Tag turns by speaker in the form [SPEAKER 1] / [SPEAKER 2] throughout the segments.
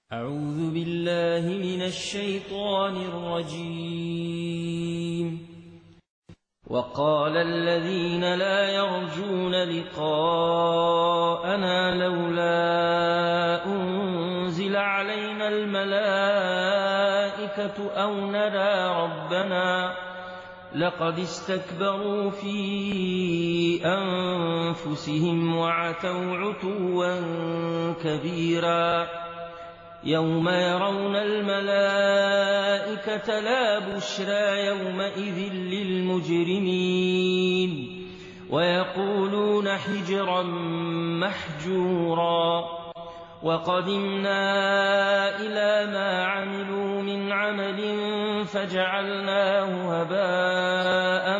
[SPEAKER 1] أعوذ بالله من الشيطان الرجيم. وقال الذين لا يرجون لقاءنا لولا أنزل علينا الملائكة أو نرى ربنا لقد استكبروا في أنفسهم وعتوا عتوا كبيرا يوم يرون الملائكة لا بشرى يومئذ للمجرمين ويقولون حجرا محجورا وقدمنا إلى ما عملوا من عمل فجعلناه هباء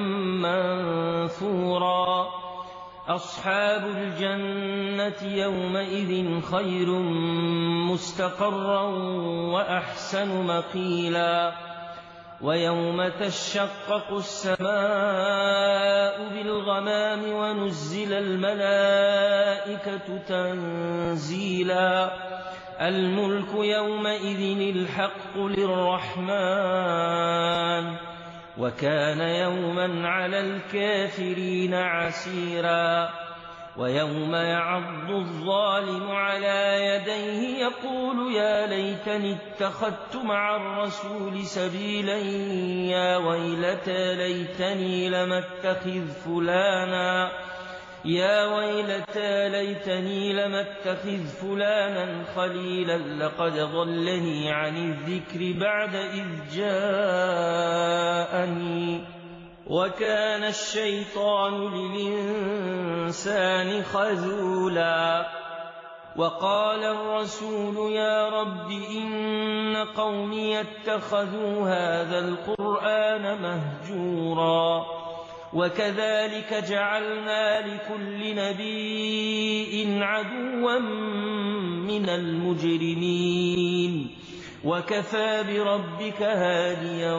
[SPEAKER 1] منثورا أصحاب الجنة يومئذ خير مستقرا وأحسن مقيلا ويوم تشقق السماء بالغمام ونزل الملائكة تنزيلا الملك يومئذ الحق للرحمن وكان يوما على الكافرين عسيرا ويوم يعض الظالم على يديه يقول يا ليتني اتخذت مع الرسول سبيلا يا ويلتى ليتني لم اتخذ فلانا خليلا لقد ضلني عن الذكر بعد إذ جاءني وكان الشيطان للإنسان خذولا وقال الرسول يا رب إن قومي اتخذوا هذا القرآن مهجورا وكذلك جعلنا لكل نبي عدوا من المجرمين وكفى بربك هاديا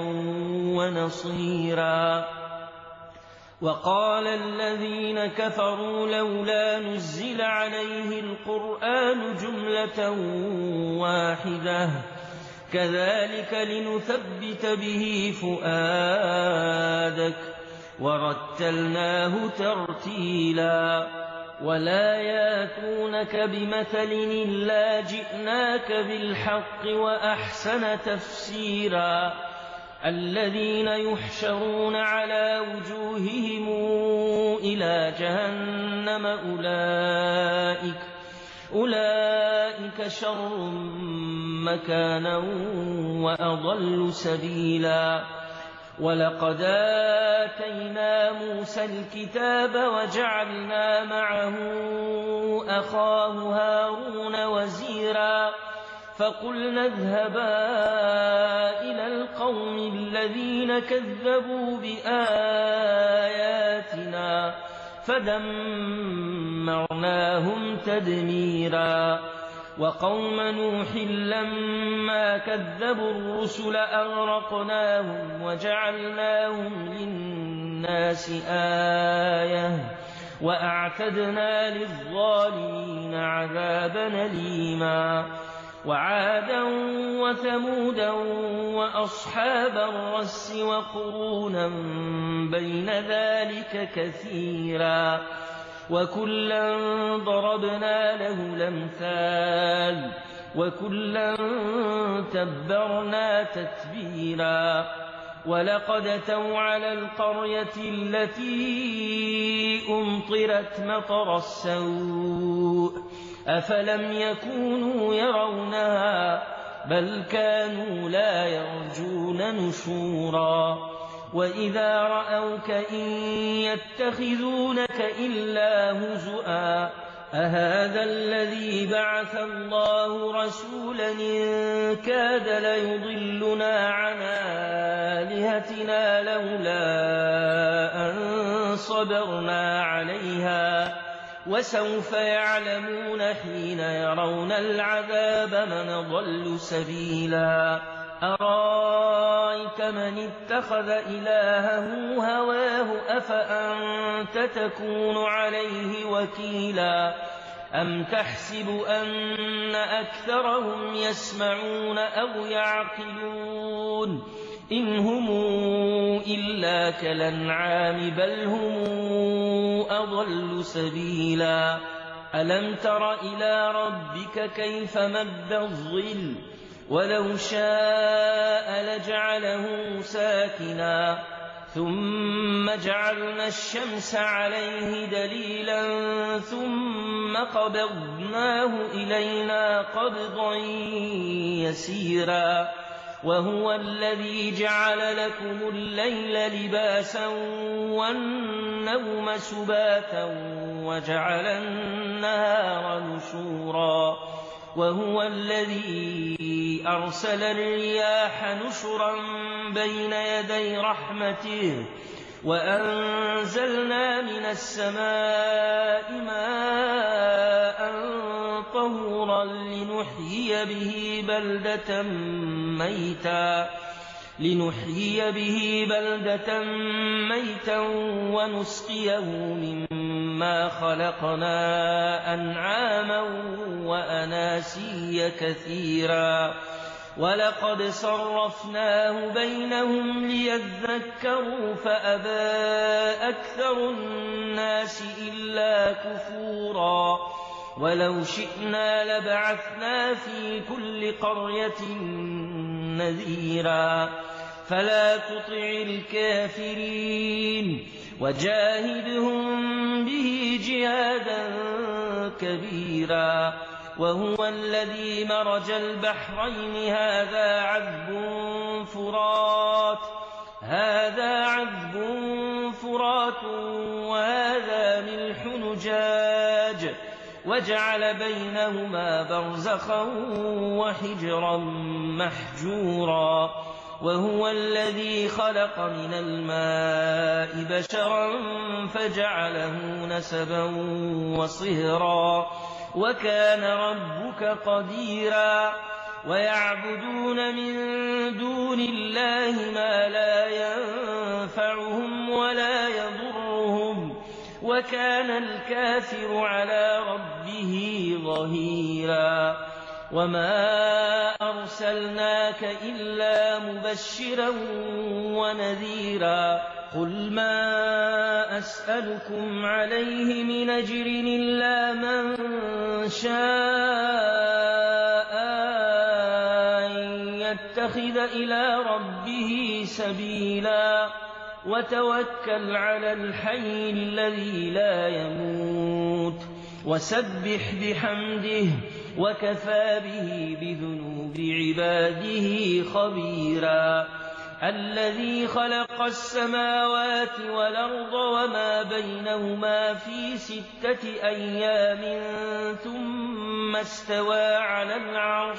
[SPEAKER 1] ونصيرا وقال الذين كفروا لولا نزل عليه القرآن جملة واحدة كذلك لنثبت به فؤادك ورتلناه ترتيلا ولا ياتونك بمثل إلا جئناك بالحق وأحسن تفسيرا الذين يحشرون على وجوههم إلى جهنم أولئك شر مكانا وأضل سبيلا ولقد آتينا موسى الكتاب وجعلنا معه أخاه هارون وزيرا فقلنا اذهبا إلى القوم الذين كذبوا بآياتنا فدمرناهم تدميرا وقوم نوح لما كذبوا الرسل أغرقناهم وجعلناهم للناس آية وأعتدنا للظالمين عذابا أليما وعادا وثمودا وأصحاب الرس وقرونا بين ذلك كثيرا وكلا ضربنا له الأمثال وكلا تبرنا تتبيرا ولقد أتوا على القرية التي أمطرت مطر السوء أفلم يكونوا يرونها بل كانوا لا يرجون نشورا وإذا رأوك إن يتخذونك إلا هزؤا أهذا الذي بعث الله رسولا إن كاد ليضلنا عن آلهتنا لولا أن صبرنا عليها وسوف يعلمون حين يرون العذاب من ضل سبيلا أرأيت من اتخذ إلهه هواه أفأنت تكون عليه وكيلا أَمْ تَحْسِبُ أَنَّ أَكْثَرَهُمْ يَسْمَعُونَ أَوْ يَعْقِلُونَ إِنْ هُمْ إِلَّا كَالْأَنْعَامِ بَلْ هُمْ أَضَلُّ سَبِيلًا أَلَمْ تَرَ إِلَىٰ رَبِّكَ كَيْفَ مَدَّ الظِّلَّ وَلَوْ شَاءَ لَجَعَلَهُ سَاكِنًا ثُمَّ جَعَلْنَا الشَّمْسَ عَلَيْهِ دَلِيلًا ثُمَّ قَبَضْنَاهُ إِلَيْنَا قَبْضًا يَسِيرًا وَهُوَ الَّذِي جَعَلَ لَكُمُ اللَّيْلَ لِبَاسًا وَالنَّوْمَ سُبَاتًا وَجَعَلَ النَّهَارَ نُشُورًا وَهُوَ الَّذِي أَرْسَلَ الرِّيَاحَ نُشُرًا بَيْنَ يَدَيْ رَحْمَتِهِ وَأَنزَلْنَا مِنَ السَّمَاءِ مَاءً طَهُورًا لِّنُحْيِيَ بِهِ بَلْدَةً مَّيْتًا وَنُسْقِيَهُ مِمَّا خَلَقْنَا أَنْعَامًا وَأَنَاسِيَّ كَثِيرًا وَلَقَدْ صَرَّفْنَاهُ بَيْنَهُمْ لِيَذَّكَّرُوا فَأَبَىٰ أَكْثَرُ النَّاسِ إِلَّا كُفُورًا وَلَوْ شِئْنَا لَبَعَثْنَا فِي كُلِّ قَرْيَةٍ نَذِيرًا فَلَا تُطِعِ الْكَافِرِينَ وَجَاهِدْهُم بِهِ جِهَادًا كَبِيرًا وَهُوَ الَّذِي مَرَجَ الْبَحْرَيْنِ هَٰذَا عَذْبٌ فُرَاتٌ وَهَٰذَا مِلْحٌ أُجَاجٌ وَجَعَلَ بَيْنَهُمَا بَرْزَخًا وَحِجْرًا مَّحْجُورًا وَهُوَ الَّذِي خَلَقَ مِنَ الْمَاءِ بَشَرًا فَجَعَلَهُ نَسَبًا وَصِهْرًا وَكَانَ رَبُّكَ قَدِيرًا وَيَعْبُدُونَ مِن دُونِ اللَّهِ مَا لَا يَنفَعُهُمْ وَلَا يَضُرُّهُمْ وَكَانَ الْكَافِرُ عَلَىٰ رَبِّهِ ظَهِيرًا وَمَا أَرْسَلْنَاكَ إِلَّا مُبَشِّرًا وَنَذِيرًا قُلْ مَا أَسْأَلُكُمْ عَلَيْهِ مِنْ أَجْرٍ إِلَّا مَن شَاءَ أَن يَتَّخِذَ إِلَىٰ رَبِّهِ سَبِيلًا وَتَوَكَّلْ عَلَى الْحَيِّ الَّذِي لَا يَمُوتُ وَسَبِّحْ بِحَمْدِهِ وَكَفَىٰ بِهِ بِذُنُوبِ عِبَادِهِ خَبِيرًا الَّذِي خَلَقَ السَّمَاوَاتِ وَالْأَرْضَ وَمَا بَيْنَهُمَا فِي 6 أَيَّامٍ ثُمَّ اسْتَوَىٰ عَلَى الْعَرْشِ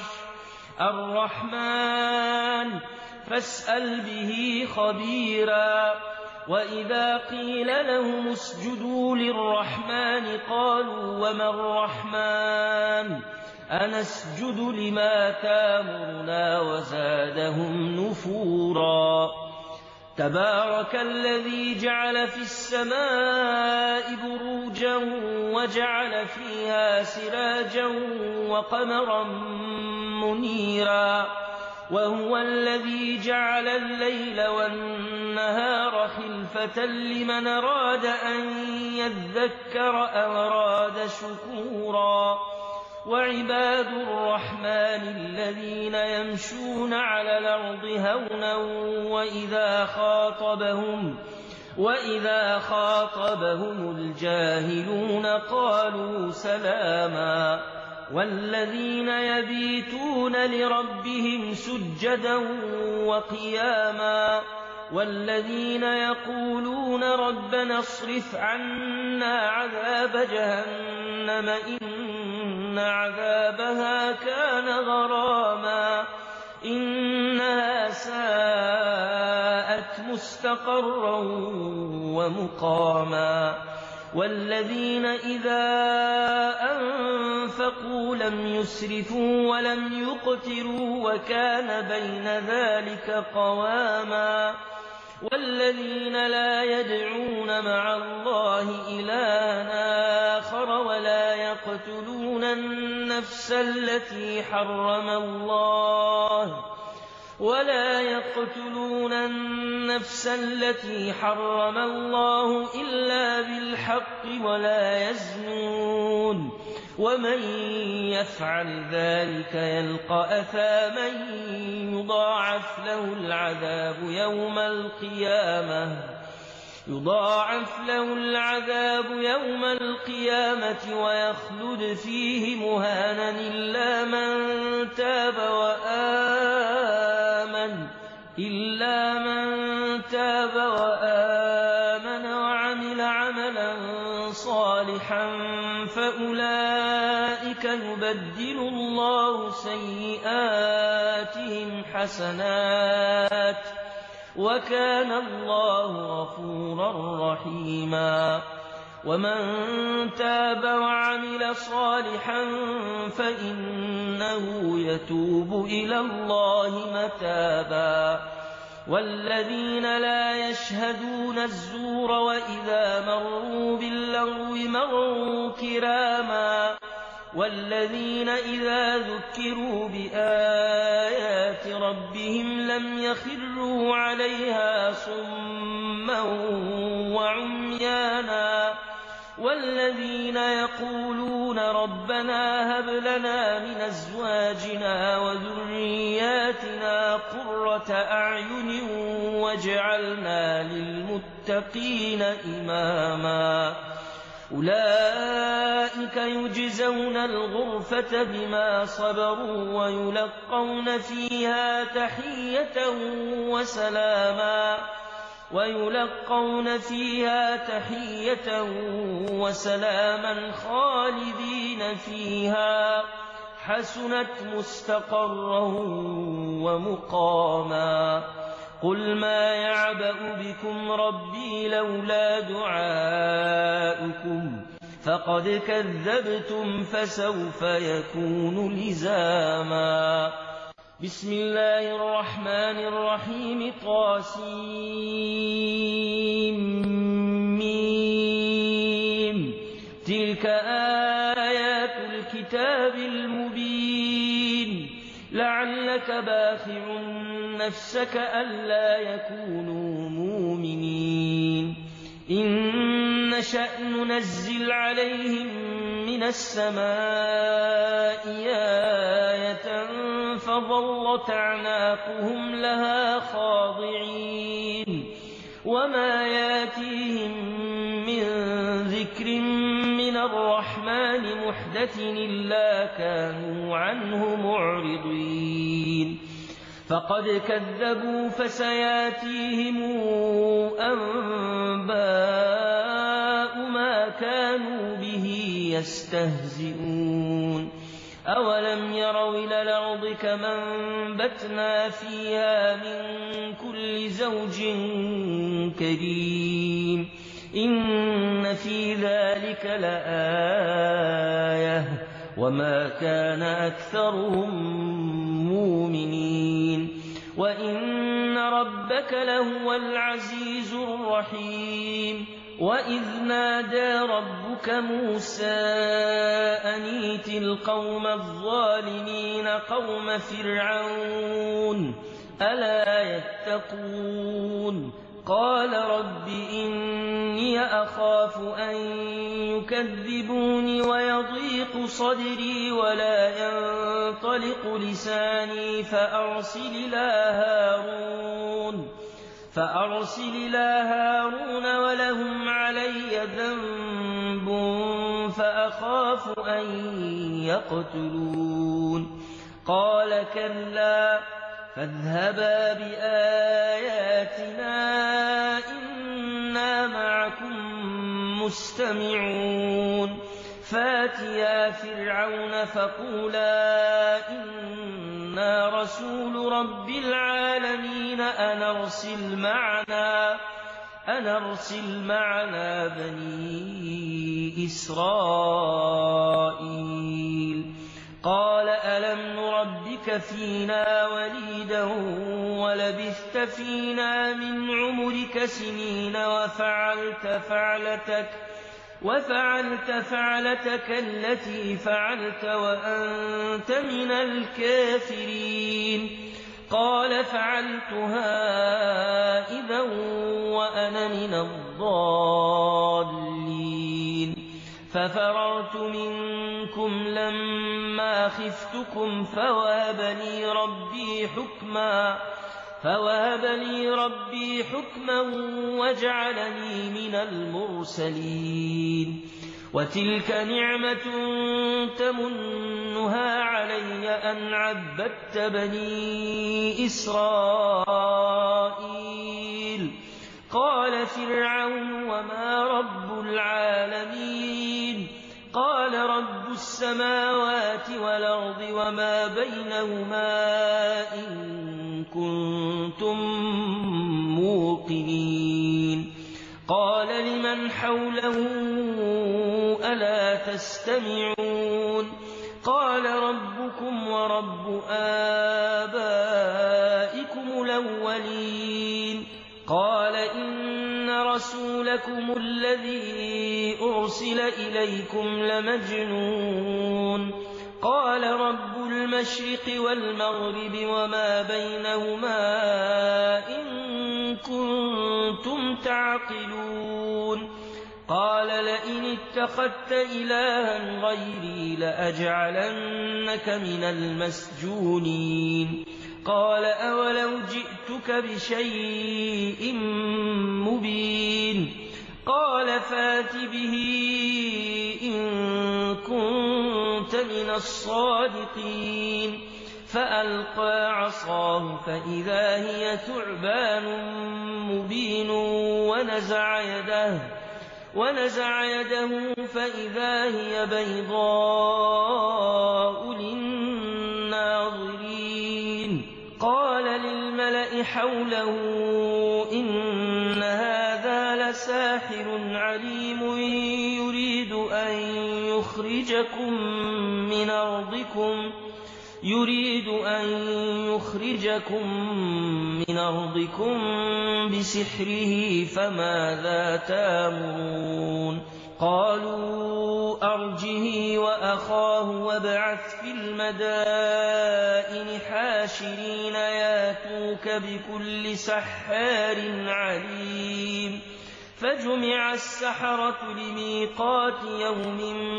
[SPEAKER 1] الرَّحْمَٰنُ فَاسْأَلْ بِهِ خَبِيرًا وَإِذَا قِيلَ لَهُمُ اسْجُدُوا لِلرَّحْمَٰنِ قَالُوا وَمَا الرَّحْمَٰنُ أَنَسْجُدُ لِمَا تَأْمُرُنَا وَزَادَهُمْ نُفُورًا تَبَارَكَ الَّذِي جَعَلَ فِي السَّمَاءِ بُرُوجًا وَجَعَلَ فِيهَا سِرَاجًا وَقَمَرًا مُّنِيرًا وَهُوَ الَّذِي جَعَلَ اللَّيْلَ وَالنَّهَارَ خِلْفَةً لِّمَنْ أَرَادَ أَن يَذَّكَّرَ أَوْ أَرَادَ شُكُورًا وَعِبَادُ الرَّحْمَٰنِ الَّذِينَ يَمْشُونَ عَلَى الْأَرْضِ هَوْنًا وَإِذَا خَاطَبَهُمُ الْجَاهِلُونَ قَالُوا سَلَامًا وَالَّذِينَ يَبِيتُونَ لِرَبِّهِمْ سُجَّدًا وَقِيَامًا وَالَّذِينَ يَقُولُونَ رَبَّنَا اصْرِفْ عَنَّا عَذَابَ جَهَنَّمَ إِنَّ عَذَابَهَا كَانَ غَرَامًا إِنَّهَا سَاءَتْ مُسْتَقَرًّا وَمُقَامًا وَالَّذِينَ إِذَا أَنفَقُوا لَمْ يُسْرِفُوا وَلَمْ يُقْتِرُوا وَكَانَ بَيْنَ ذَٰلِكَ قَوَامًا والذين لا يدعون مع الله إلها آخر ولا يقتلون النفس التي حرم الله إلا بالحق ولا يزنون ومن يفعل ذلك يلقى أثاما يضاعف له العذاب يوم القيامة ويخلد فيه مهانا إلا من تاب وآمن وعمل عملا صالحا فأولئك يبدل الله سيئاتهم حسنات وكان الله غفورا رحيما ومن تاب وعمل صالحا فإنه يتوب إلى الله متابا والذين لا يشهدون الزور وإذا مروا باللغو مروا كراما والذين إذا ذكروا بآيات ربهم لم يخروا عليها صما وعميانا والذين يقولون ربنا هب لنا من أزواجنا وذرياتنا قرة أعين واجعلنا للمتقين إماما أولئك يجزون الغرفة بما صبروا ويلقون فيها تحية وسلاما خالدين فيها حسنت مستقرا ومقاما قل ما يعبأ بكم ربي لولا دعاؤكم فقد كذبتم فسوف يكون لزاما بسم الله الرحمن الرحيم طاسيم تلك آيات الكتاب المبين لعلك باخع نفسك ألا يكونوا مؤمنين إن نشأ ننزل عليهم من السماء آية فظلت أعناقهم لها خاضعين وما ياتيهم من ذكر من الرحمن محدث إلا كانوا عنه معرضين فقد كذبوا فسياتيهم أنباء ما كانوا به يستهزئون أولم يروا إلى الأرض كما أنبتنا فيها من كل زوج كريم إن في ذلك لآية وما كان أكثرهم مؤمنين وإن ربك لهو العزيز الرحيم وإذ نادى ربك موسى أن ائت القوم الظالمين قوم فرعون ألا يتقون قال رب إني أخاف أن يكذبوني ويضيق صدري ولا ينطلق لساني فأرسل إلى هارون ولهم علي ذنب فأخاف أن يقتلون قال كلا فاذهبا بآياتنا إنا معكم مستمعون فاتيا فرعون فقولا إنا رسول رب العالمين أن أرسل معنا بني إسرائيل قال ألم نربك ربك فينا وليدا ولبثت فينا من عمرك سنين وفعلت فعلتك التي فعلت وأنت من الكافرين. قال فعلتها إذا وأنا من الضالين. ففررت منكم لما خفتكم فوهب لي ربي حكما وجعلني من المرسلين. وتلك نعمة تمنها علي أن عبدت بني إسرائيل. قال فرعون وما رب العالمين؟ قال رب السماوات والأرض وما بينهما إن كنتم موقنين. قال لمن حوله ألا تستمعون؟ قال ربكم ورب آبائكم الأولين. قال إن رسولكم الذي أرسل إليكم لمجنون. قال رب المشرق والمغرب وما بينهما إن كنتم تعقلون. قال لئن اتخذت إلها غيري لأجعلنك من المسجونين. قال أولو جئتك بشيء مبين؟ قال فات به إن كنت من الصادقين. فألقى عصاه فإذا هي ثعبان مبين ونزع يده فإذا هي بيضاء للناظرين. قال للملأ حوله إن هذا لساحر عليم يريد أن يخرجكم من أرضكم بسحره فماذا تأمرون؟ قالوا أرجه وأخاه وابعث في المدائن حاشرين ياتوك بكل سحار عليم. فجمع السحرة لميقات يوم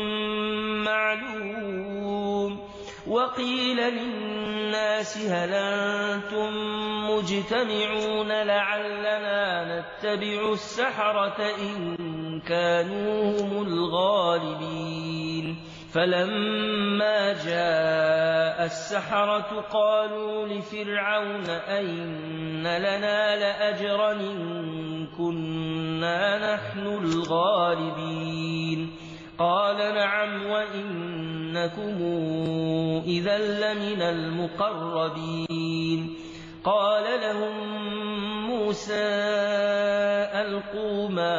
[SPEAKER 1] معلوم. وقيل للناس هل أنتم مجتمعون لعلنا نتبع السحرة إن كانوا هم الغالبين. فلما جاء السحرة قالوا لفرعون أئن لنا لأجرا إن كنا نحن الغالبين؟ قال نعم وإنكم إذا لمن المقربين. قال لهم موسى ألقوا ما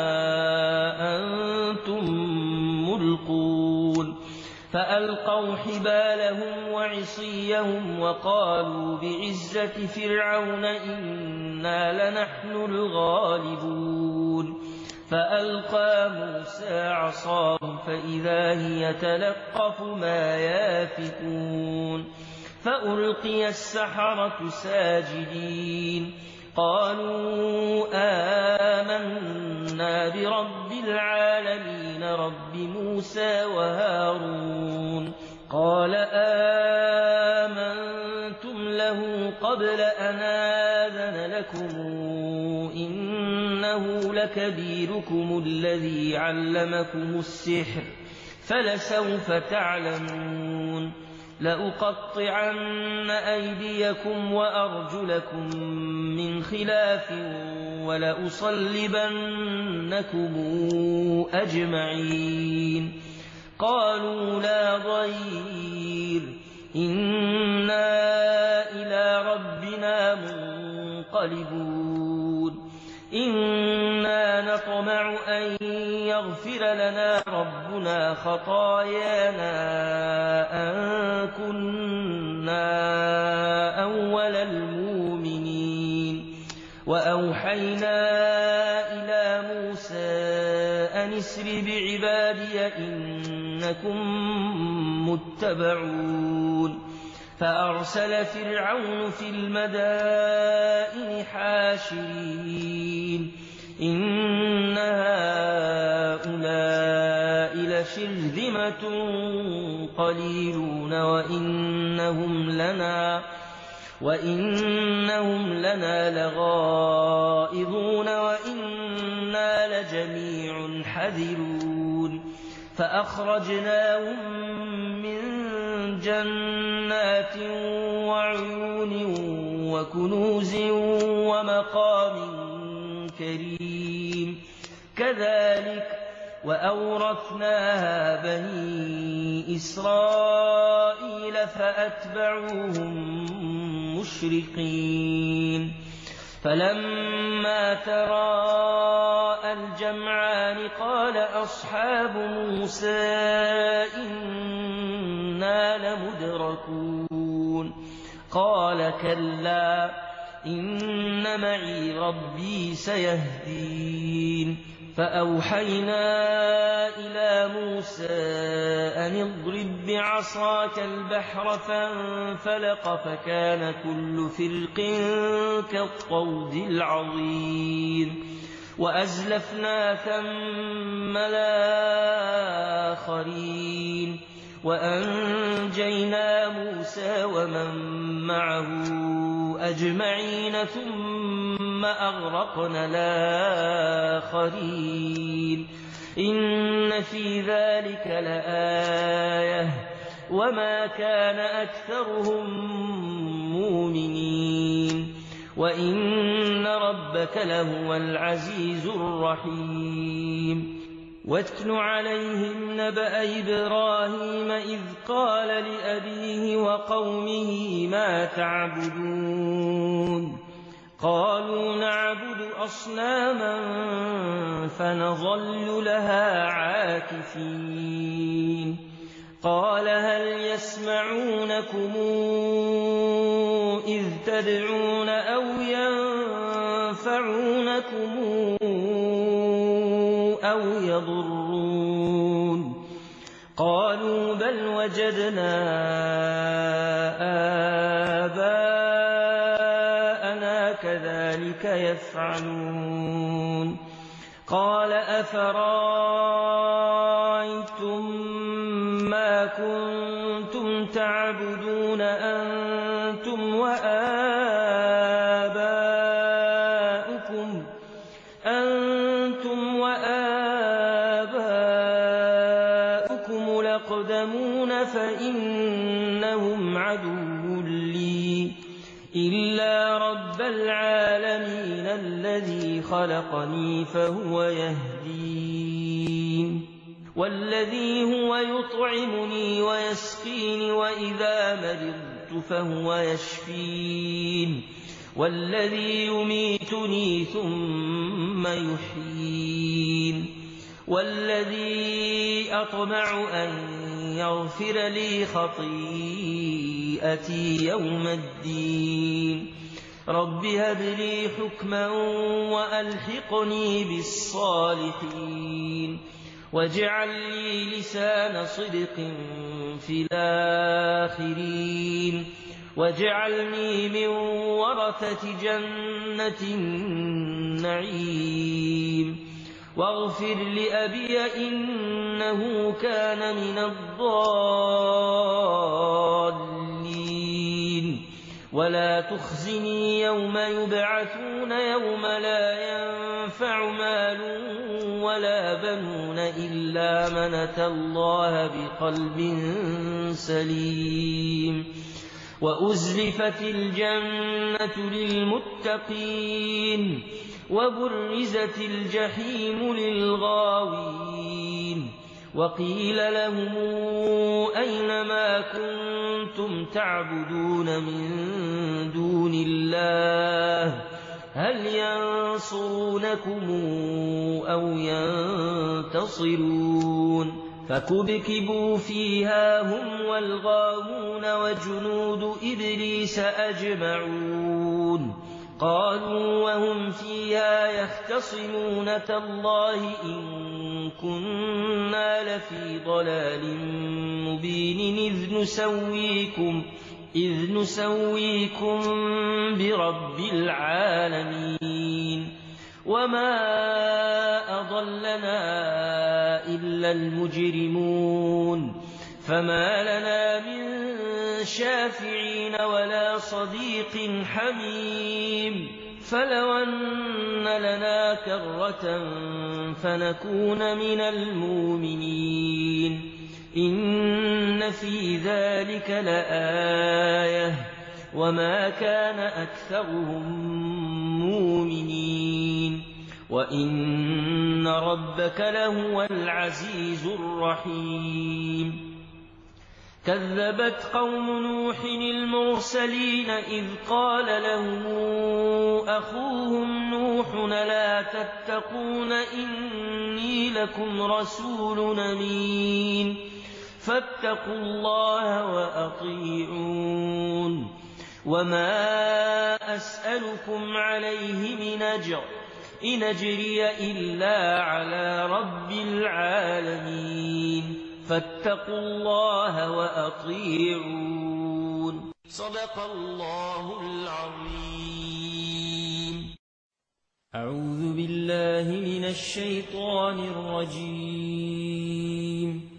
[SPEAKER 1] أنتم ملقون. فألقوا حبالهم وعصيهم وقالوا بعزة فرعون إنا لنحن الغالبون. فألقى موسى عصاه فإذا هي تلقف ما يافكون. فألقي السحرة ساجدين قالوا آمنا برب العالمين رب موسى وهارون. قال آمنتم له قبل أن آذن لكم إنه لكبيركم الذي علمكم السحر فلسوف تعلمون. لأقطعن أيديكم وأرجلكم من خلاف ولأصلبنكم أجمعين. قالوا لا ضير إنا إلى ربنا منقلبون. إنا نطمع أن يغفر لنا ربنا خطايانا أن كنا وأوحينا إلى موسى أن اسر بعبادي إنكم متبعون فأرسل فرعون في المدائن حاشرين إن هؤلاء لشرذمة قليلون وإنهم لنا لغائظون وإنا لجميع حذرون فأخرجناهم من جنات وعيون وكنوز ومقام كريم كذلك وأورثناها بني إسرائيل فأتبعوهم مشرقين فلما تراءى الجمعان قال أصحاب موسى إنا لمدركون قال كلا إن معي ربي سيهدين فأوحينا إلى موسى أن اضرب بعصاك البحر فانفلق فكان كل فرق كالطود العظيم وأزلفنا ثم الآخرين وأنجينا موسى ومن معه أجمعين ثم أغرقنا الآخرين إن في ذلك لآية وما كان أكثرهم مؤمنين وإن ربك لهو العزيز الرحيم واتل عليهم نبأ إبراهيم إذ قال لأبيه وقومه ما تعبدون قالوا نعبد أصناما فنظل لها عاكفين قال هل يسمعونكم إذ تدعون أو ينفعونكم أو يضرون قالوا بل وجدنا آباءنا كذلك يفعلون قال أفرأيتم ما كنتم تعبدون أنتم وآباؤكم الأقدمون فإنهم عدو لي إلا رب العالمين الذي خلقني فهو يهدين والذي هو يطعمني ويسقين وإذا مرضت فهو يشفين والذي يميتني ثم يحيين والذي أطمع أن يغفر لي خطيئتي يوم الدين رب هب لي حكما وألحقني بالصالحين واجعل لي لسان صدق في الآخرين واجعلني من ورثة جنة النعيم واغفر لأبي إنه كان من الضالين ولا تخزني يوم يبعثون يوم لا ينفع مال ولا بنون إلا من أتى الله بقلب سليم وأزلفت الجنة للمتقين وبرزت الجحيم للغاوين وقيل لهم أين ما كنتم تعبدون من دون الله هل ينصرونكم أو ينتصرون فكبكبوا فيها هم والغاوون وجنود إبليس أجمعون قالوا وهم فيها يختصمون تالله إن كنا لفي ضلال مبين إذ نسويكم برب العالمين وما أضلنا إلا المجرمون فما لنا من شافعين ولا صديق حميم فلو أن لنا كرة فنكون من المؤمنين إن في ذلك لآية وما كان أكثرهم مؤمنين وإن ربك لهو العزيز الرحيم كذبت قوم نوح المرسلين إذ قال لهم أخوهم نوح لا تتقون إني لكم رسول أمين فاتقوا الله وأطيعون وما أسألكم عليه من أجر إن أجري إلا على رب العالمين فاتقوا الله وأطيعون صدق الله العظيم أعوذ بالله من الشيطان الرجيم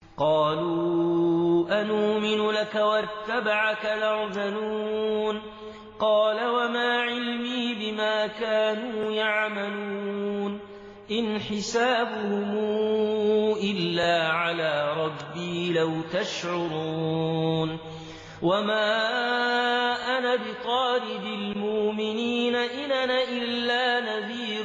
[SPEAKER 1] قالوا أنؤمن لك واتبعك الأرذلون قال وما علمي بما كانوا يعملون إن حسابهم إلا على ربي لو تشعرون وما أنا بطارد المؤمنين إن أنا إلا نذير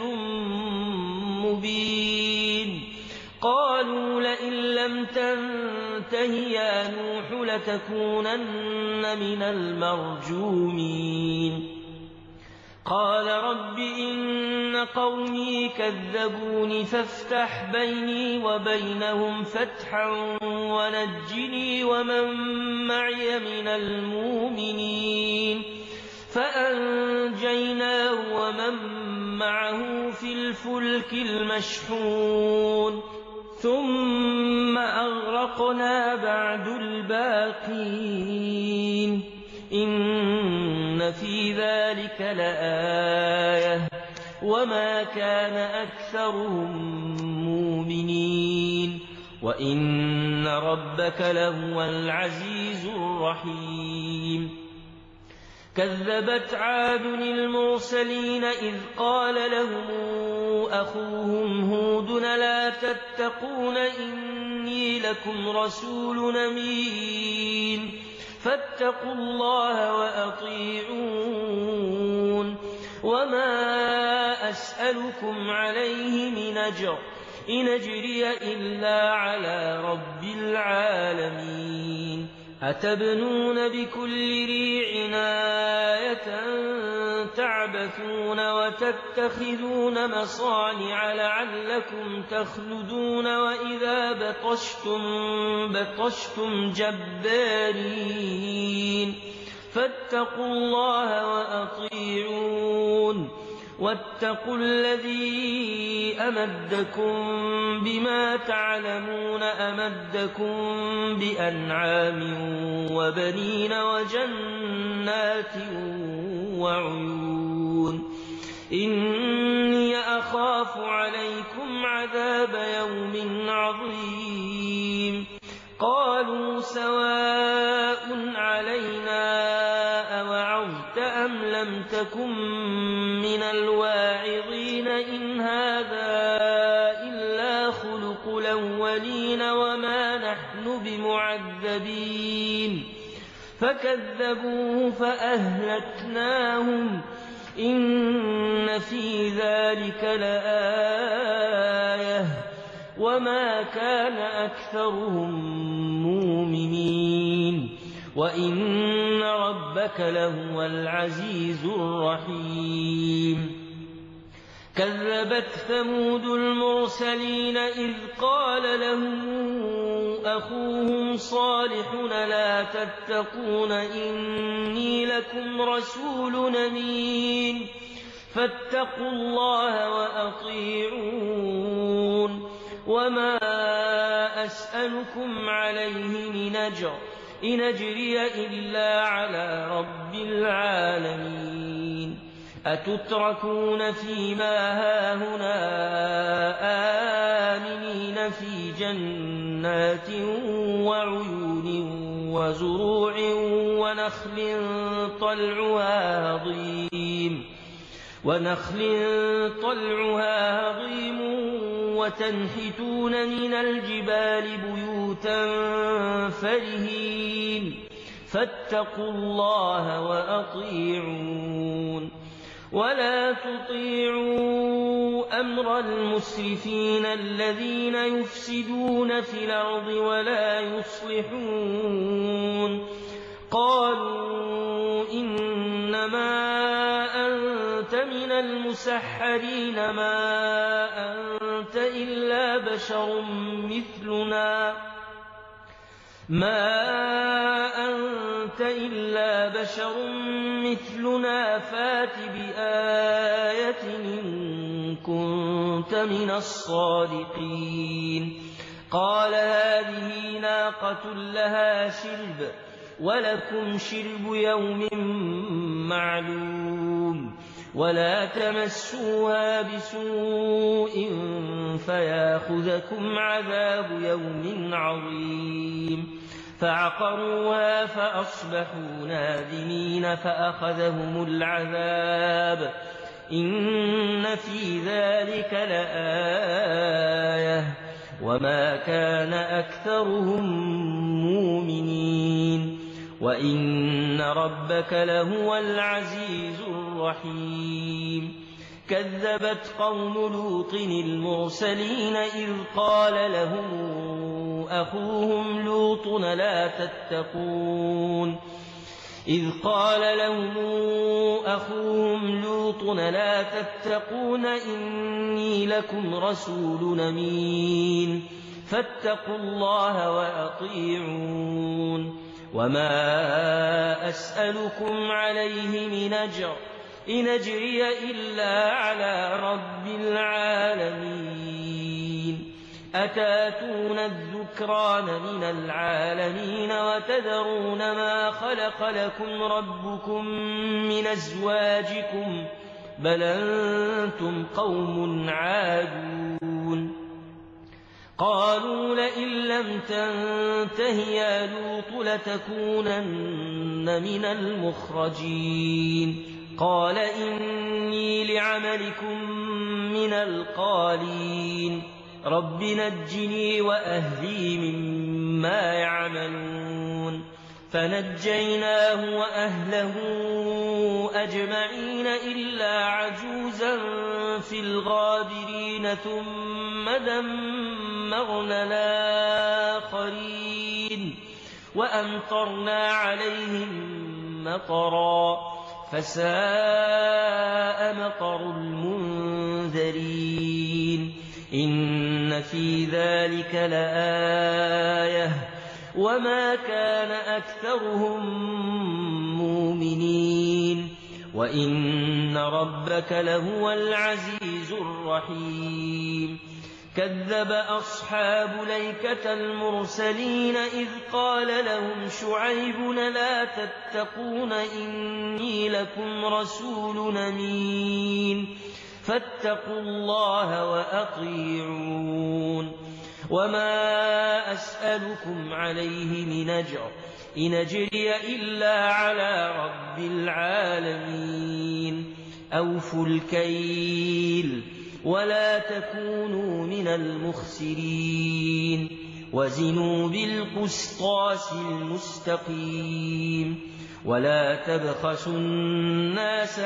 [SPEAKER 1] مبين قالوا لئن لم تنته يا نوح لتكونن من المرجومين قال رب إن قومي كذبون فافتح بيني وبينهم فتحا ونجني ومن معي من المؤمنين فأنجيناه ومن معه في الفلك المشحون ثم أغرقنا بعد الباقين إن في ذلك لآية وما كان أكثرهم مؤمنين وإن ربك لهو العزيز الرحيم كذبت عاد المرسلين إذ قال لهم أخوهم هود لا تتقون إني لكم رسول أمين فاتقوا الله وأطيعون وما أسألكم عليه من أجر إن أجري إلا على رب العالمين أتبنون بكل ريع آية تعبثون وتتخذون مصانع لعلكم تخلدون وإذا بطشتم جبارين فاتقوا الله وأطيعون واتقوا الذي أمدكم بما تعلمون أمدكم بأنعام وبنين وجنات وعيون إني أخاف عليكم عذاب يوم عظيم قالوا سواء علينا أوعظت أم لم تكن من الواعظين إن هذا إلا خلق الأولين وما نحن بمعذبين فكذبوه فأهلكناهم إن في ذلك لآية وما كان أكثرهم مؤمنين وإن ربك لهو العزيز الرحيم كذبت ثمود المرسلين إذ قال لهم أخوهم صالح لا تتقون إني لكم رسول أمين فاتقوا الله وأطيعون وما أسألكم عليه من أجر إن أجري إلا على رب العالمين أتتركون فيما هاهنا آمنين في جنات وعيون وزروع ونخل طلعها هضيم وتنحتون من الجبال بيوتا فرهين فاتقوا الله وأطيعون ولا تطيعوا أمر المسرفين الذين يفسدون في الأرض ولا يصلحون قالوا إنما أنت من المسحرين ما أنت إلا بشر مثلنا فات بآية إن كنت من الصادقين قال هذه ناقة لها شرب ولكم شرب يوم معلوم ولا تمسوها بسوء فياخذكم عذاب يوم عظيم فعقروها فأصبحوا نادمين فأخذهم العذاب إن في ذلك لآية وما كان أكثرهم مؤمنين وإن ربك لهو العزيز الرحيم كذبت قوم لوط المرسلين إذ قال لهم أخوهم لوط لا تتقون إني لكم رسول أمين فاتقوا الله وأطيعون وما أسألكم عليه من أجر إن أجري إلا على رب العالمين أتاتون الذكران من العالمين وتذرون ما خلق لكم ربكم من أزواجكم بل أنتم قوم عادون قالوا لئن لم تنته يا لوط لتكونن من المخرجين قال إني لعملكم من القالين رب نجني وأهلي مما يعملون فنجيناه وأهله أجمعين إلا عجوزا في الغابرين ثم دمرنا الآخرين وأمطرنا عليهم مطرا فساء مطر المنذرين إن في ذلك لآية وما كان أكثرهم مؤمنين وإن ربك لهو العزيز الرحيم كذب أصحاب الأيكة المرسلين إذ قال لهم شعيب لا تتقون إني لكم رسول أمين فاتقوا الله وأطيعون وما أسألكم عليه من أجر إن أجري إلا على رب العالمين أوفوا الكيل ولا تكونوا من المخسرين وزنوا بالقسطاس المستقيم ولا تبخسوا الناس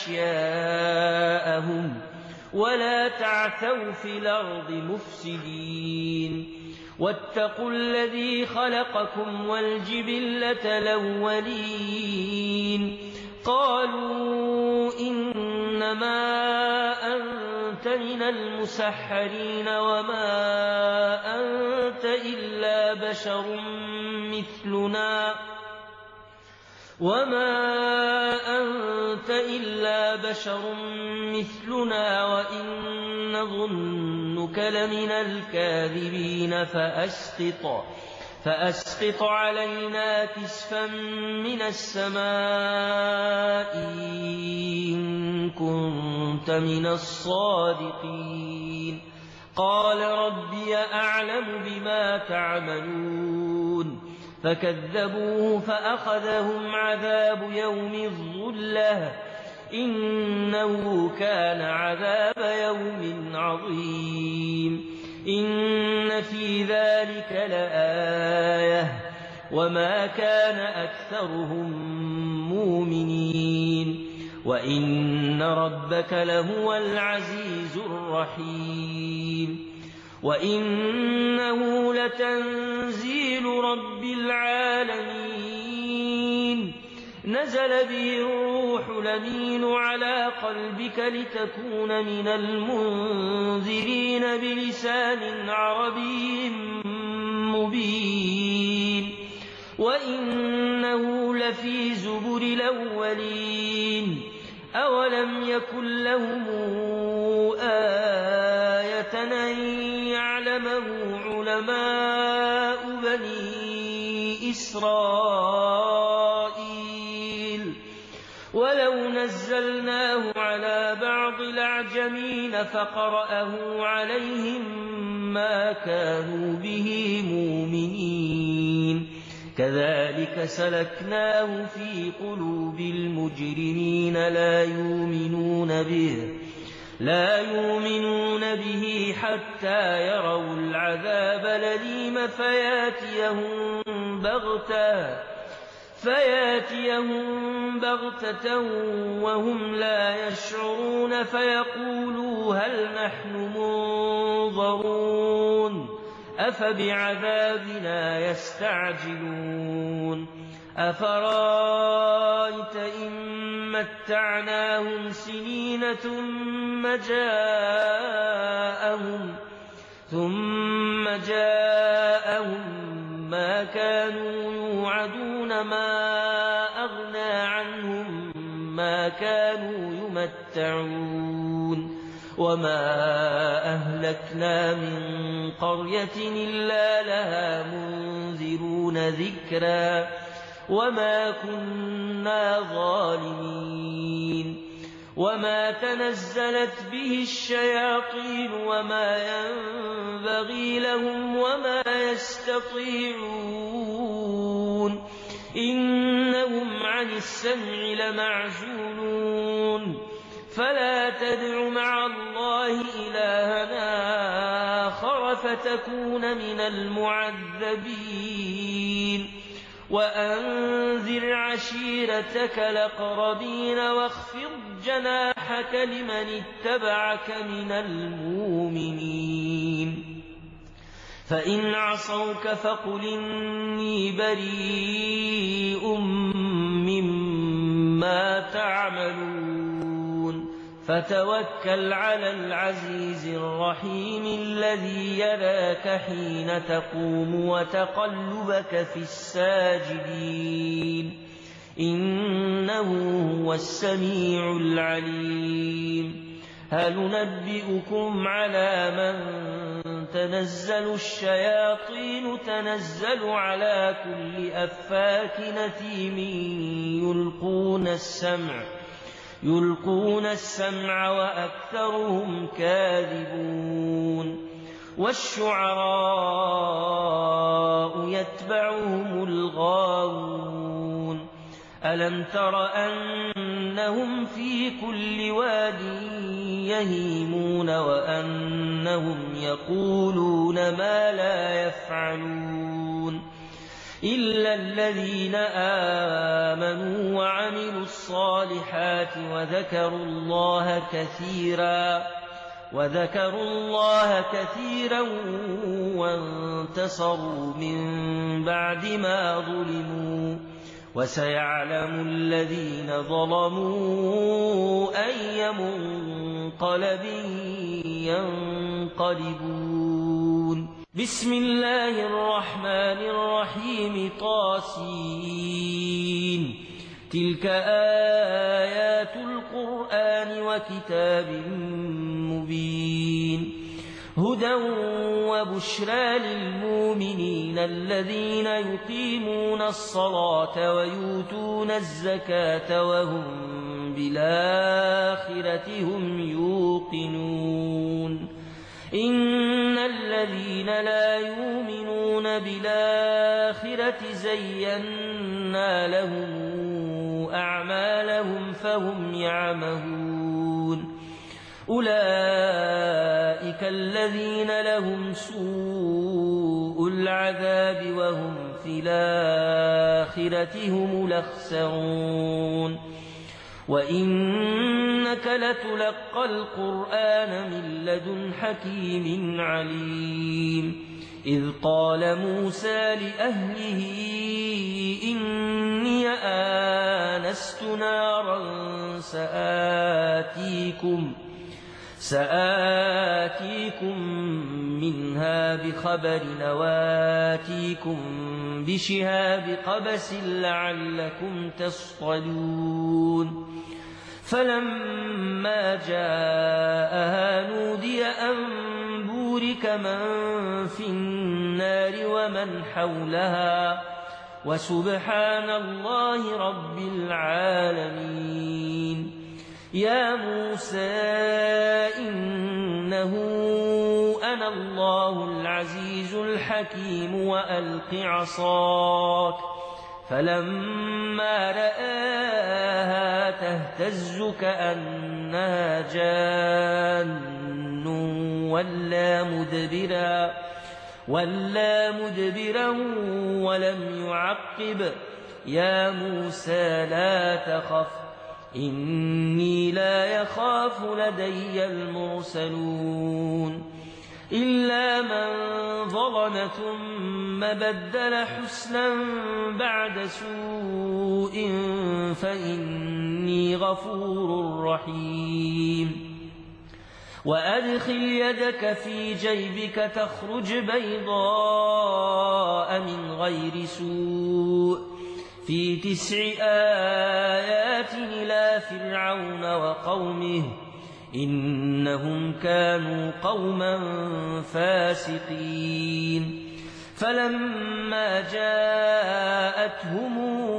[SPEAKER 1] أشياءهم ولا تعثوا في الأرض مفسدين واتقوا الذي خلقكم والجبلة الأولين قالوا إنما أنت من المسحرين وما أنت إلا بشر مثلنا وما أنت إلا بشر مثلنا وإن نظنك لمن الكاذبين فأسقط علينا كسفا من السماء إن كنت من الصادقين قال ربي أعلم بما تعملون فكذبوه فأخذهم عذاب يوم الظلة إنه كان عذاب يوم عظيم إن في ذلك لآية وما كان أكثرهم مؤمنين وإن ربك لهو العزيز الرحيم وإنه لتنزيل رب العالمين نزل به الروح الأمين على قلبك لتكون من المنذرين بلسان عربي مبين وإنه لفي زبر الأولين أولم يكن لهم آية أن يعلمه علماء بني إسرائيل ولو نزلناه على بعض الأعجمين فقرأه عليهم ما كانوا به مؤمنين كذلك سلكناه في قلوب المجرمين لا يؤمنون به حتى يروا العذاب الأليم فياتيهم بغتة وهم لا يشعرون فيقولوا هل نحن منظرون أفبعذابنا يستعجلون أفرأيت إن متعناهم سنين ثم جاءهم ما كانوا يوعدون ما أغنى عنهم ما كانوا يمتعون وما أهلكنا من قرية إلا لها منذرون ذكرا وما كنا ظالمين وما تنزلت به الشياطين وما ينبغي لهم وما يستطيعون إنهم عن السمع لمعزولون فلا تدع مع الله إلهنا آخر فتكون من المعذبين وأنذر عشيرتك الأقربين واخفض جناحك لمن اتبعك من المؤمنين فإن عصوك فقل إني بريء مما تعملون فتوكل على العزيز الرحيم الذي يراك حين تقوم وتقلبك في الساجدين إنه هو السميع العليم هل ننبئكم على من تنزل الشياطين تنزل على كل أفاك نثيم يلقون السمع وأكثرهم كاذبون والشعراء يتبعهم الغاوون ألم تر أنهم في كل واد يهيمون وأنهم يقولون ما لا يفعلون إلا الذين آمنوا وعملوا الصالحات وذكروا الله كثيرا وانتصروا من بعد ما ظلموا وسيعلم الذين ظلموا أي منقلب ينقلبون بسم الله الرحمن الرحيم طاسين تلك آيات القرآن وكتاب مبين هدى وبشرى للمؤمنين الذين يقيمون الصلاة ويؤتون الزكاة وهم بالآخرة هم يوقنون إن الذين لا يؤمنون بالآخرة زينا لهم أعمالهم فهم يعمهون أولئك الذين لهم سوء العذاب وهم في الآخرة هم الأخسرون وإنك لتلقى القرآن من لدن حكيم عليم إذ قال موسى لأهله إني آنست نارا سآتيكم منها بخبر وآتيكم بشهاب قبس لعلكم تصطلون فلما جاءها نودي أن بورك من في النار ومن حولها وسبحان الله رب العالمين يا موسى إنه أنا الله العزيز الحكيم وألق عصاك فلما رآها تهتز كأنها جان ولا مدبرا ولم يعقب يا موسى لا تخف إني لا يخاف لدي المرسلون إلا من ظلم ثم بدل حسنا بعد سوء فإني غفور رحيم وأدخل يدك في جيبك تخرج بيضاء من غير سوء في 9 آيات إلى فرعون وقومه إنهم كانوا قوما فاسقين فلما جاءتهم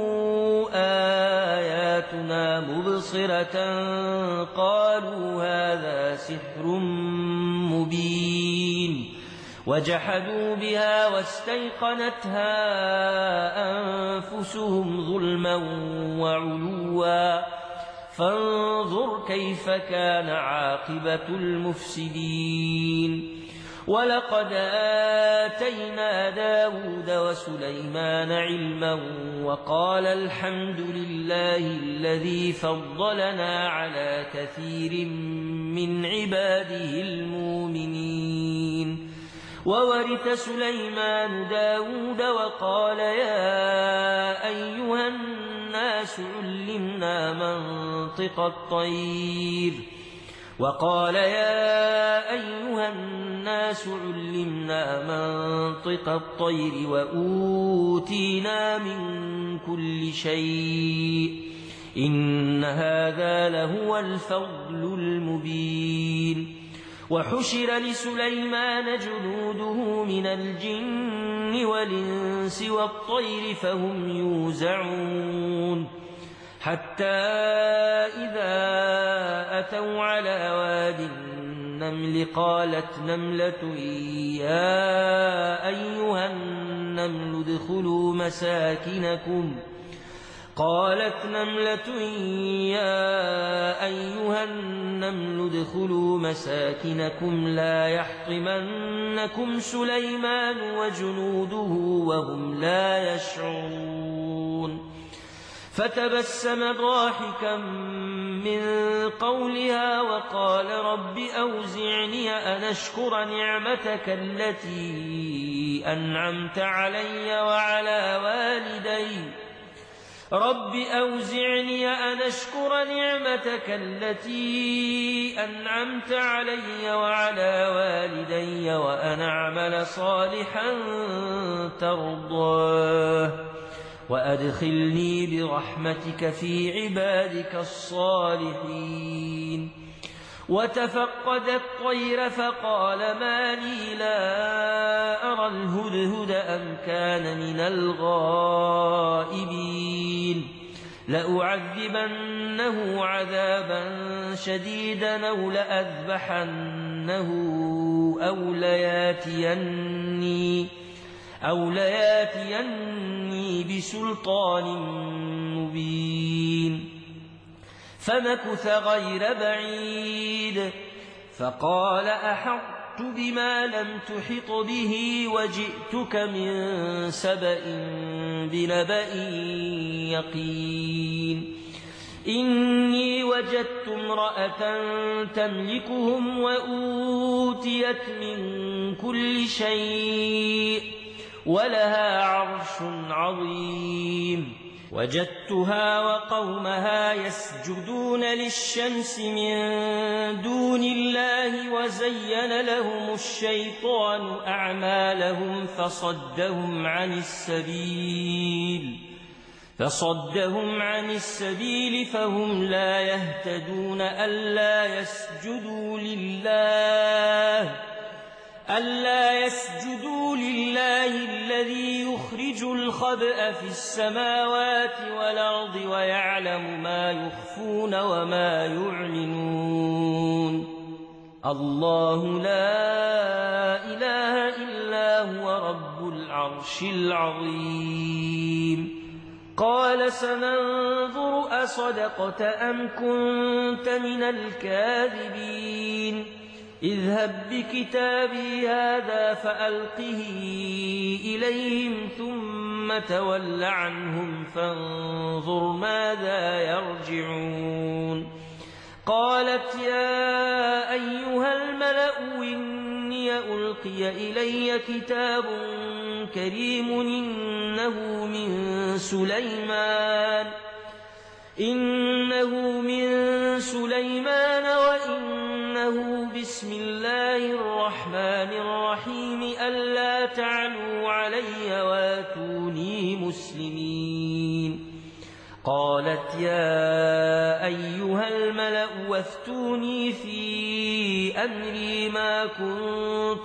[SPEAKER 1] آياتنا مبصرة قالوا هذا سحر مبين وجحدوا بها واستيقنتها أنفسهم ظلما وعلوا فانظر كيف كان عاقبة المفسدين ولقد آتينا داود وسليمان علما وقال الحمد لله الذي فضلنا على كثير من عباده المؤمنين وورث سليمان داود وقال يا أيها الناس علمنا منطق الطير وأوتينا من كل شيء إن هذا لهو الفضل المبين وحشر لسليمان جنوده من الجن والإنس والطير فهم يوزعون حتى إذا أتوا على واد النمل قالت نملة يا أيها النمل ادخلوا مساكنكم لا يحطمنكم سليمان وجنوده وهم لا يشعرون فتبسم ضاحكا من قولها وقال رب أوزعني أن أشكر نعمتك التي أنعمت علي وعلى والدي وأن أعمل صالحا ترضاه وأدخلني برحمتك في عبادك الصالحين. وتفقد الطير فقال ما لي لا أرى الهدهد أم كان من الغائبين لأعذبنه عذابا شديدا أو لأذبحنه أو لياتيني بسلطان مبين. فمكث غير بعيد فقال أحطت بما لم تحط به وجئتك من سبأ بنبأ يقين. إني وجدت امرأة تملكهم وأوتيت من كل شيء ولها عرش عظيم. وجدتها وقومها يسجدون للشمس من دون الله وزين لهم الشيطان أعمالهم فصدهم عن السبيل فهم لا يهتدون. ألا يسجدوا لله الذي يخرج الخبأ في السماوات والأرض ويعلم ما يخفون وما يعلنون. الله لا إله إلا هو رب العرش العظيم. قال سننظر أصدقت أم كنت من الكاذبين. اذهب بكتابي هذا فألقه إليهم ثم تول عنهم فانظر ماذا يرجعون. قالت يا أيها الملأ إني ألقي إلي كتاب كريم إنه من سليمان وإنه بسم الله الرحمن الرحيم ألا تعلوا علي واتوني مسلمين. قالت يا أيها الملأ وافتوني في أمري ما كنت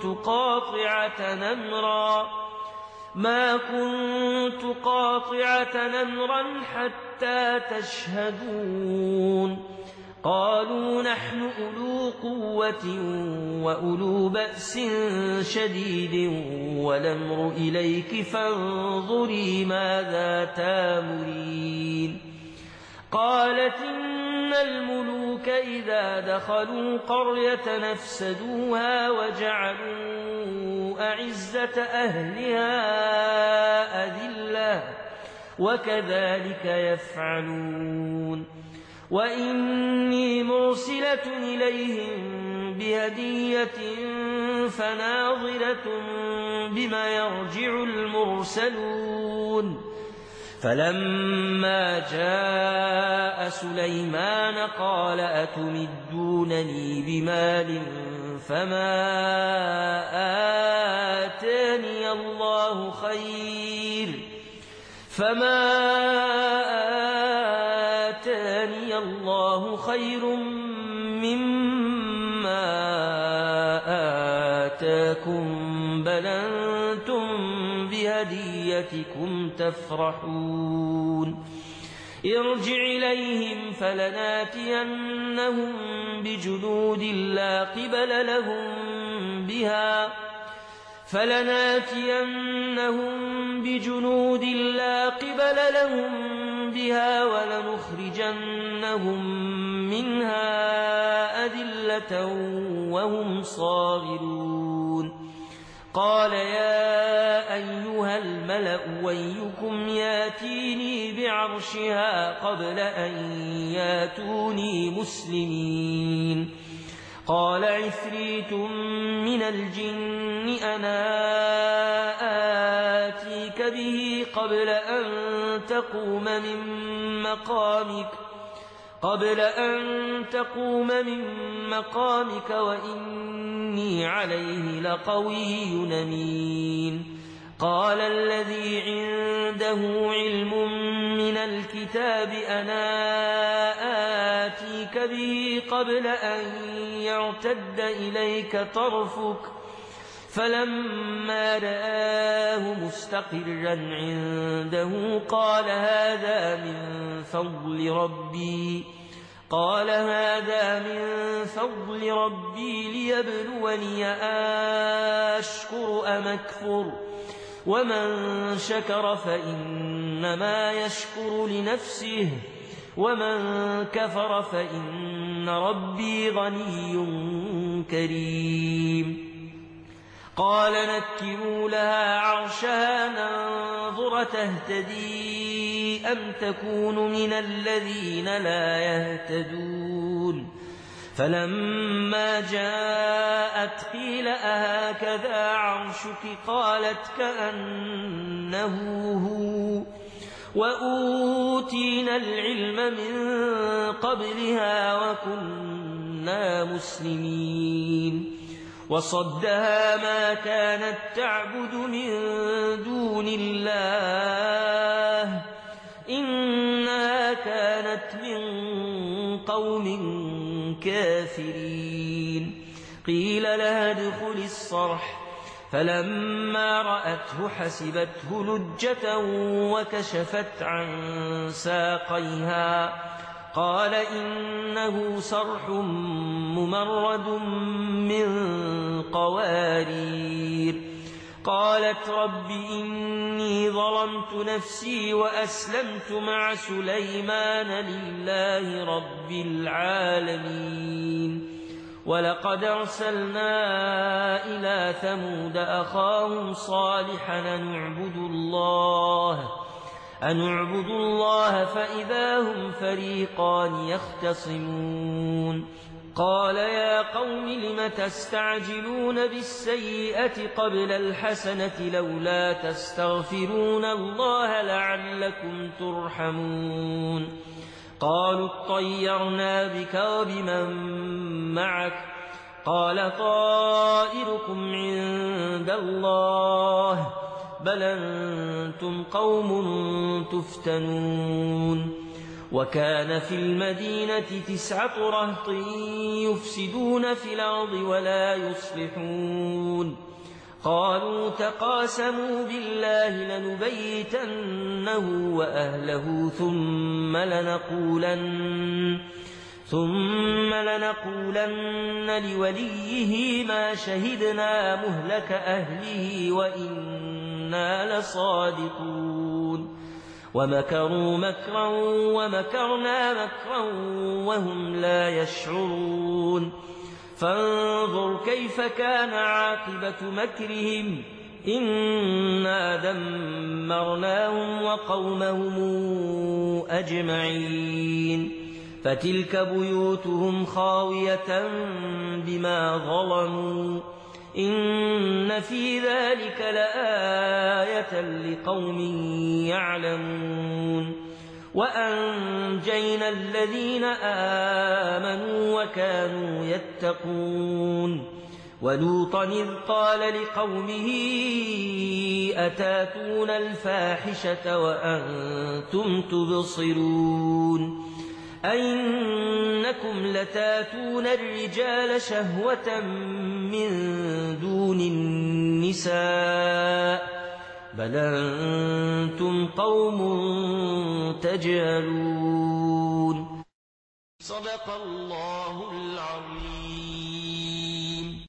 [SPEAKER 1] قاطعة نمرا حتى تشهدون. قالوا نحن أولو قوة وأولو بأس شديد والأمر إليك فانظري ماذا تامرين. قالت إن الملوك إذا دخلوا قرية نفسدوها وجعلوا أعزة أهلها أذلة وكذلك يفعلون. وإني مرسلة إليهم بهدية فناظرة بما يرجع المرسلون. فلما جاء سليمان قال أتمدونني بمال فما آتاني الله خير مما آتاكم بل أنتم بهديتكم بهديتكم تفرحون ارجع إليهم فلناتينهم بجنود لا قبل لهم بها ولنخرجنهم منها أذلة وهم صاغرون. قال يا أيها الملأ أيكم ياتيني بعرشها قبل أن ياتوني مسلمين. قال عفريت من الجن أنا آتيك به قبل أن تقوم من مقامك وإني عليه لقوي أمين. قال الذي عنده علم من الكتاب أنا آتيك به قبل أن يرتد إليك طرفك فلما رآه مستقرا عنده قال هذا من فضل ربي ليبلوني أشكر أم أكفر ومن شكر فإنما يشكر لنفسه ومن كفر فإن ربي غني كريم قال نكروا لها عرشها ننظر تهتدي أم تكون من الذين لا يهتدون فلما جاءت قيل أهكذا عرشك قالت كأنه هو وأوتينا العلم من قبلها وكنا مسلمين وصدها ما كانت تعبد من دون الله إنها كانت من قوم كافرين قيل لها ادخل الصرح فلما رأته حسبته لجة وكشفت عن ساقيها قال إنه صرح ممرد من قوارير قالت رب إني ظلمت نفسي وأسلمت مع سليمان لله رب العالمين ولقد أرسلنا إلى ثمود أخاهم صالحا أن اعبدوا الله فإذا هم فريقان يختصمون قال يا قوم لم تستعجلون بالسيئة قبل الحسنة لولا تستغفرون الله لعلكم ترحمون قالوا اطيرنا بك وبمن معك قال طائركم عند الله بل أنتم قوم تفتنون وكان في المدينة 9 رهط يفسدون في الأرض ولا يصلحون قالوا تقاسموا بالله لنبيتنه وأهله ثم لنقولن لوليه ما شهدنا مهلك أهله وإنا لصادقون ومكروا مكرا ومكرنا مكرا وهم لا يشعرون فانظر كيف كان عاقبة مكرهم إنا دمرناهم وقومهم أجمعين فتلك بيوتهم خاوية بما ظلموا إن في ذلك لآية لقوم يعلمون وأنجينا الذين آمنوا وكانوا يتقون ولوطا إذ قال لقومه أتاتون الفاحشة وأنتم تبصرون أئنكم لتاتون الرجال شهوة من دون النساء بل أنتم قوم تجهلون صدق الله العظيم.